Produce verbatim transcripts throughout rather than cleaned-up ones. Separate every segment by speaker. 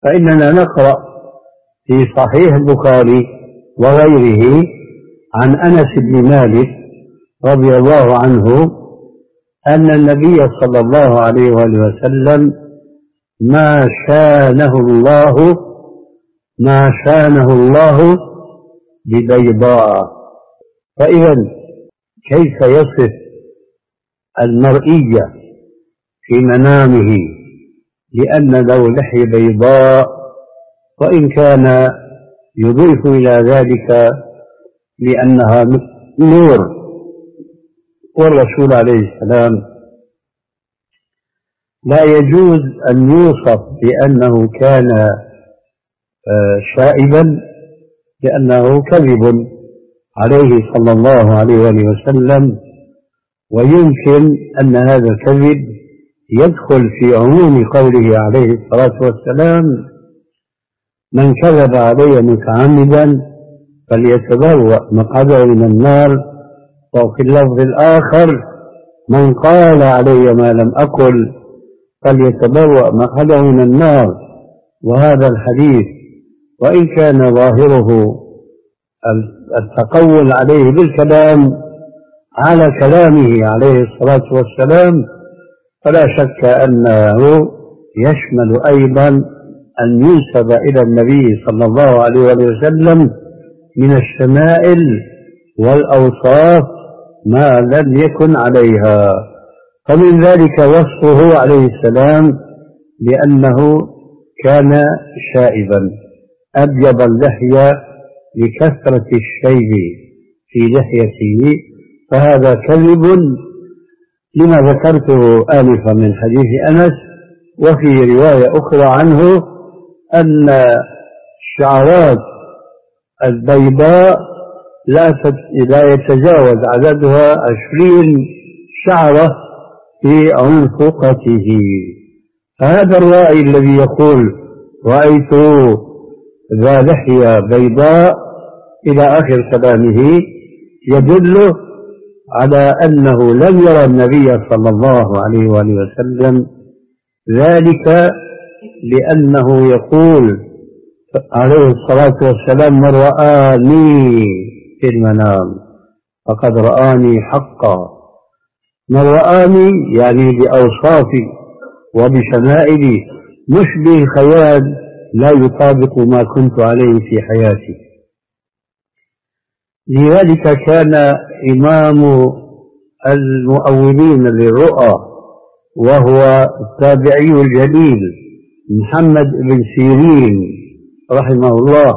Speaker 1: فإننا نقرأ في صحيح البخاري وغيره عن أنس بن مالك رضي الله عنه أن النبي صلى الله عليه وآله وسلم ما شانه الله ما شانه الله ببيضاء. فإذا كيف يصف المرئية في منامه لأن له لحية بيضاء، وإن كان يضيف إلى ذلك لأنها نور. والرسول عليه السلام لا يجوز أن يوصف بأنه كان شائبا، لأنه كذب عليه صلى الله عليه وسلم، ويمكن أن هذا الكذب يدخل في عموم قوله عليه الصلاة والسلام: من كذب علي متعمدا فليتبوأ مقعده من النار. وفي اللفظ الآخر: من قال علي ما لم أقل فليتبوأ مقعده من النار. وهذا الحديث وإن كان ظاهره التقول عليه بالكلام على كلامه عليه الصلاة والسلام، فلا شك أنه يشمل أيضا أن ينسب إلى النبي صلى الله عليه وسلم من الشمائل والأوصاف ما لم يكن عليها. فمن ذلك وصفه عليه السلام بأنه كان شائبا أبيض اللحية لكثرة الشيب في لحيته، فهذا كذب لما ذكرته آنفا من حديث أنس. وفي رواية أخرى عنه أن الشعرات البيضاء لا يتجاوز عددها عشرين شعرة في عنفقته. فهذا الرائي الذي يقول رأيت ذا لحية بيضاء إلى آخر كلامه يدل على أنه لم يرى النبي صلى الله عليه وآله وسلم ذلك، لأنه يقول عليه الصلاة والسلام: من رآني في المنام فقد رآني حقا. من رآني يعني بأوصافي وبشمائلي، مش بخيال لا يطابق ما كنت عليه في حياتي. لذلك كان إمام المؤولين للرؤى وهو التابعي الجليل محمد بن سيرين رحمه الله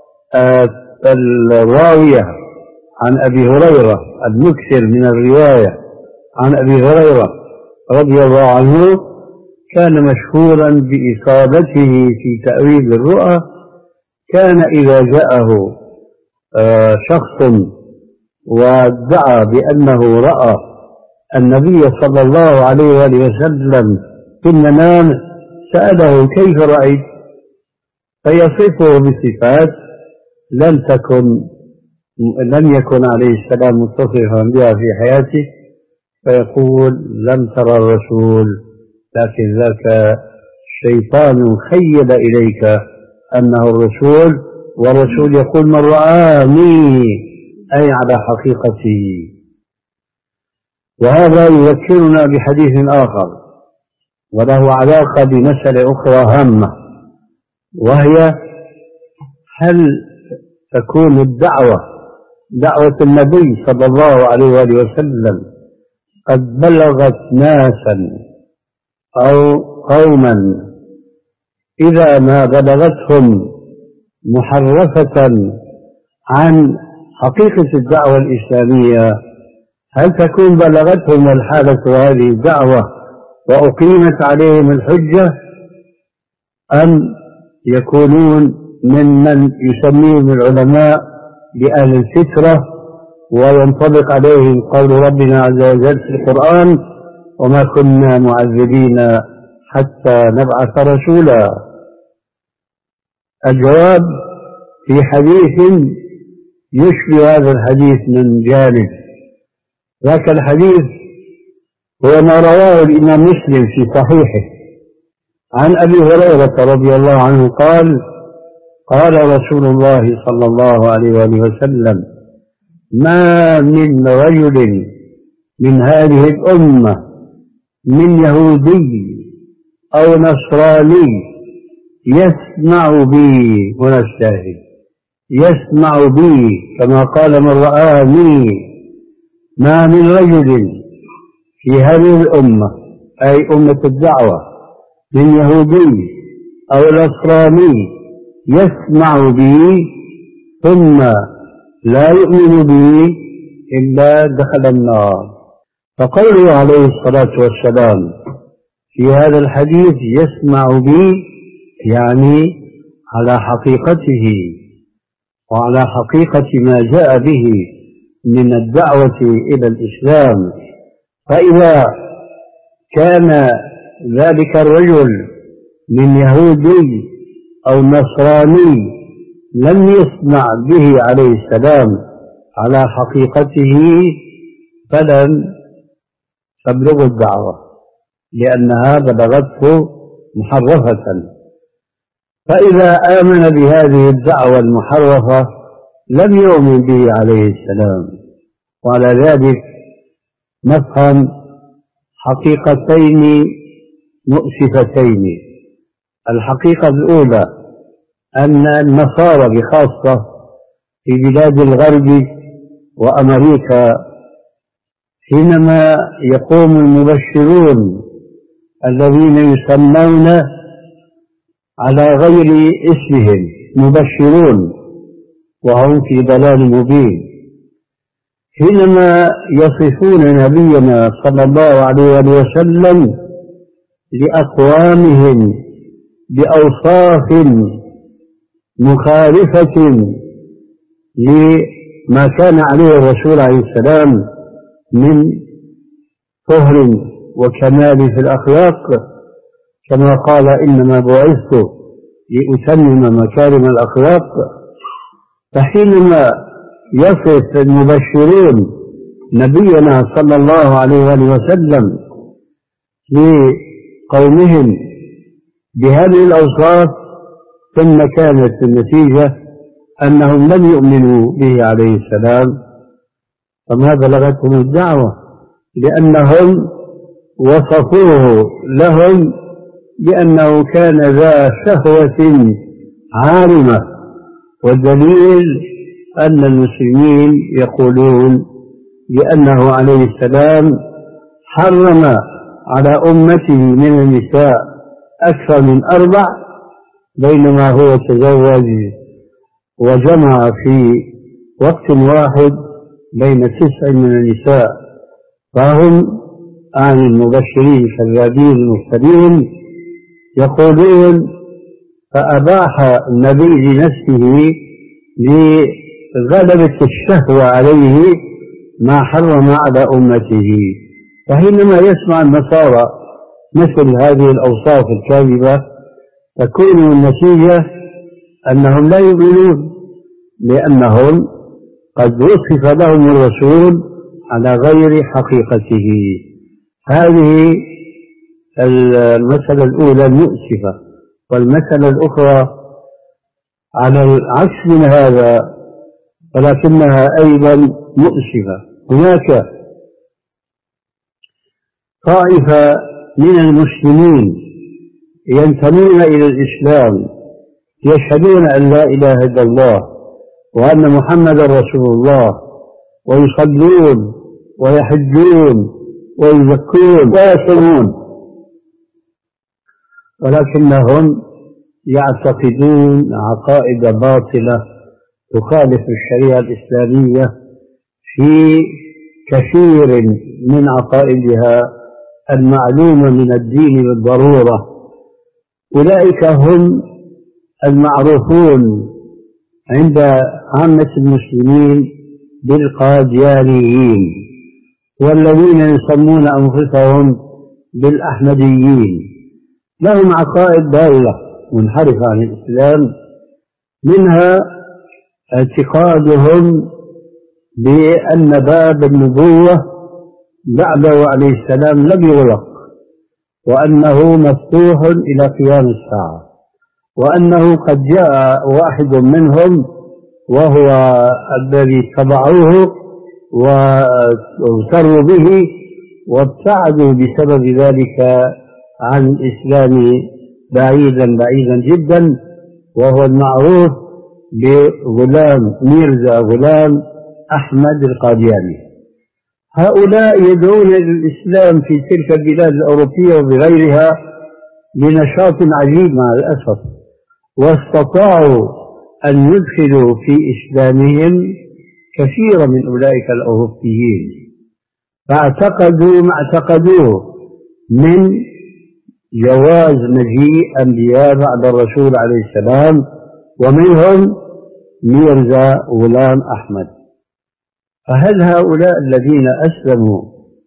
Speaker 1: الراوية عن أبي هريرة المكثر من الرواية عن أبي هريرة رضي الله عنه، كان مشهورا بإصابته في تأويل الرؤى. كان إذا جاءه شخص وادعى بأنه رأى النبي صلى الله عليه وآله وسلم في المنام سأله: كيف رأيت؟ فيصفه بصفات لم تكن لم يكن عليه السلام متصفا بها في حياته، فيقول: لم ترى الرسول، لكن ذاك شيطان خيل إليك أنه الرسول، والرسول يقول: من رآني، أي على حقيقته. وهذا يذكرنا بحديث آخر وله علاقة بمسألة أخرى هامة، وهي: هل تكون الدعوة دعوة النبي صلى الله عليه وآله وسلم قد بلغت ناسا أو قوما إذا ما بلغتهم محرفة عن حقيقة الدعوة الإسلامية، هل تكون بلغتهم الحالة هذه الدعوة وأقيمت عليهم الحجة، أم يكونون ممن يسميهم العلماء بأهل الفترة وينطبق عليهم قول ربنا عز وجل في القرآن: وما كنا معذبين حتى نبعث رسولا؟ الجواب في حديث يشبه هذا الحديث من جانب. ذاك الحديث هو ما رواه الإمام مسلم في صحيحه عن أبي هريرة رضي الله عنه قال قال رسول الله صلى الله عليه وآله وسلم: ما من رجل من هذه الأمة من يهودي أو نصراني يسمع بي، هنا الشاهد، يسمع بي كما قال من رآني، ما من رجل في هذه الأمة أي أمة الدعوة من يهودي أو نصراني يسمع بي ثم لا يؤمن بي إلا دخل النار. فقوله عليه الصلاة والسلام في هذا الحديث يسمع بي يعني على حقيقته وعلى حقيقة ما جاء به من الدعوة إلى الإسلام. فإذا كان ذلك الرجل من يهودي أو نصراني لم يسمع به عليه السلام على حقيقته فلن تبلغ الدعوة، لأنها بلغته محرفة. فإذا آمن بهذه الدعوة المحرفة لم يؤمن به عليه السلام. وعلى ذلك نفهم حقيقتين مؤسفتين. الحقيقة الأولى أن النصارى بخاصة في بلاد الغرب وأمريكا حينما يقوم المبشرون الذين يسمون على غير اسمهم مبشرون وهم في ضلال مبين، حينما يصفون نبينا صلى الله عليه وسلم لأقوامهم بأوصاف مخالفة لما كان عليه الرسول عليه السلام من طهر وكمال في الأخلاق، كما قال: إنما بعثت لأتمم مكارم الأخلاق. فحينما يصف المبشرون نبينا صلى الله عليه وسلم لقومهم بهذه الأوصاف ثم كانت النتيجة أنهم لم يؤمنوا به عليه السلام، فما بلغتهم الدعوة، لأنهم وصفوه لهم بأنه كان ذا شهوة عارمة. والدليل أن المسلمين يقولون بأنه عليه السلام حرم على أمته من النساء أكثر من أربع، بينما هو تزوج وجمع في وقت واحد بين تسع من النساء. فهم عن المبشرين الكذابين المرسلين يقولون: فأباح النبي لنفسه لغلبة الشهوة عليه ما حرم على أمته. فحينما يسمع النصارى مثل هذه الأوصاف الكاذبة تكون النتيجة أنهم لا يؤمنون، لأنهم قد وصف لهم الرسول على غير حقيقته. هذه المسألة الأولى المؤسفة. والمسألة الأخرى على العكس من هذا ولكنها أيضا مؤسفة. هناك طائفة من المسلمين ينتمون إلى الإسلام يشهدون أن لا إله إلا الله وأن محمد رسول الله، ويصلون ويحجون ويزكون ويصومون، ولكنهم يعتقدون عقائد باطلة تخالف الشريعة الإسلامية في كثير من عقائدها المعلومة من الدين بالضرورة. أولئك هم المعروفون عند عامة المسلمين بالقاديانيين، والذين يسمون أنفسهم بالأحمديين. لهم عقائد ضالة منحرفة عن الإسلام، منها اعتقادهم بأن باب النبوة بعده عليه السلام لم يغلق، وأنه مفتوح إلى قيام الساعة، وأنه قد جاء واحد منهم وهو الذي اتبعوه واغتروا به وابتعدوا بسبب ذلك عن الإسلام بعيدا بعيدا جدا، وهو المعروف بغلام ميرزا غلام أحمد القادياني. هؤلاء يدعون للإسلام في تلك البلاد الأوروبية وبغيرها بنشاط عجيب مع الأسف، واستطاعوا أن يدخلوا في إسلامهم كثيرا من أولئك الأوروبيين، فاعتقدوا ما اعتقدوه من جواز مجيء أنبياء بعد الرسول عليه السلام، ومنهم ميرزا غلام أحمد. فهل هؤلاء الذين أسلموا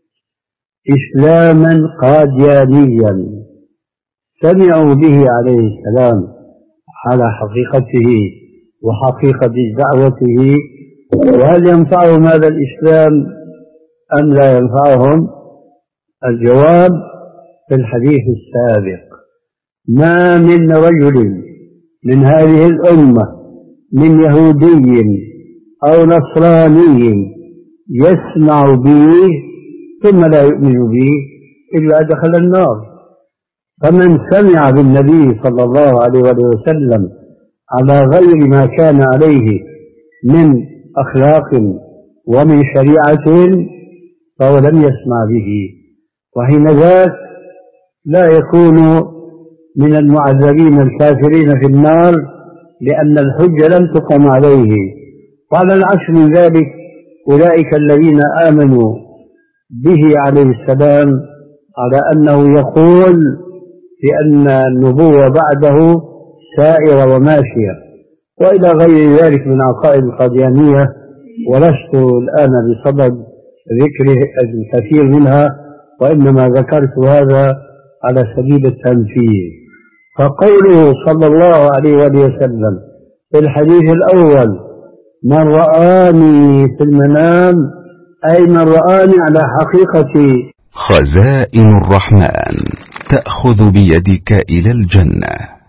Speaker 1: إسلاما قاديانيا سمعوا به عليه السلام على حقيقته وحقيقة دعوته، وهل ينفعهم هذا الإسلام أم لا ينفعهم؟ الجواب في الحديث السابق: ما من رجل من هذه الأمة من يهودي أو نصراني يسمع به ثم لا يؤمن به إلا دخل النار. فمن سمع بالنبي صلى الله عليه وسلم على غير ما كان عليه من أخلاق ومن شريعة فهو لم يسمع به، وحين ذاك لا يكون من المعذبين الكافرين في النار، لأن الحجة لم تقم عليه. وعلى العكس من ذلك أولئك الذين آمنوا به عليه السلام على أنه يقول بأن النبوة بعده سائرة وماشية وإلى غير ذلك من عقائد القاديانية، ولست الآن بصدد ذكر الكثير منها، وإنما ذكرت هذا على سبيل التنفيذ. فقوله صلى الله عليه وسلم في الحديث الأول: من رآني في المنام، أي من رآني على حقيقتي.
Speaker 2: خزائن الرحمن تأخذ بيدك إلى الجنة.